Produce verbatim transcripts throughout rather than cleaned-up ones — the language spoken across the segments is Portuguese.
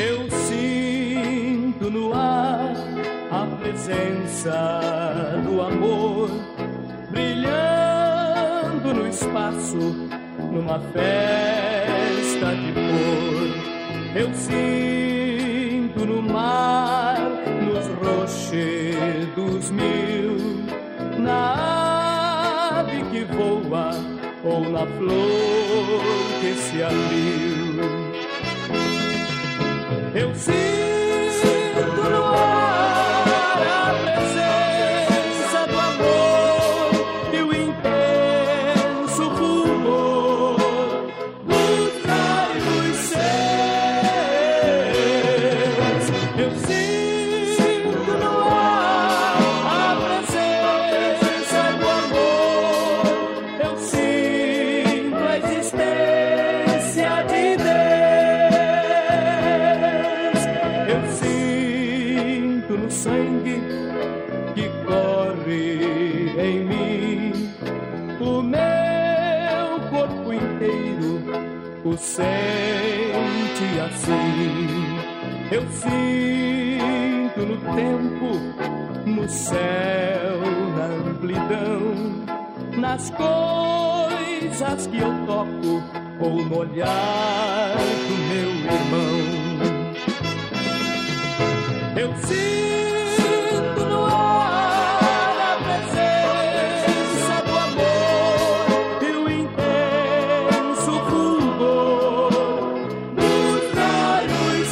Eu sinto no ar a presença do amor, brilhando no espaço, numa festa de cor. Eu sinto no mar, nos rochedos mil, na ave que voa ou na flor que se abriu. Eu sinto no ar a presença do amor e o intenso rumor dos raios seus. Eu sinto no ar a presença do amor. Eu sinto a existência de Deus. No sangue que corre em mim, o meu corpo inteiro o sente assim. Eu sinto no tempo, no céu, na amplidão, nas coisas que eu toco ou no olhar do meu irmão. Eu sinto no ar a presença do amor e o intenso fulgor dos raios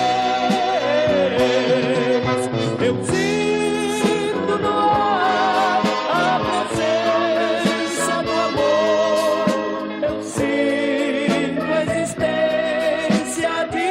seus. Eu sinto no ar a presença do amor. Eu sinto a existência de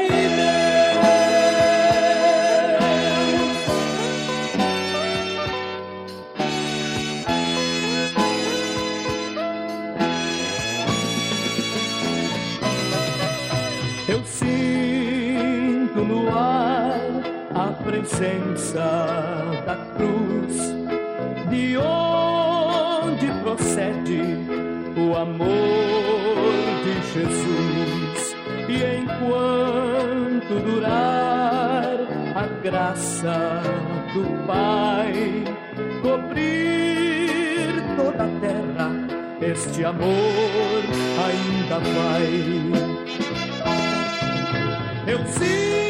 Eu sinto no ar a presença da cruz, de onde procede o amor de Jesus. E enquanto durar a graça do Pai, cobrir toda a terra, este amor ainda vai. Eu sinto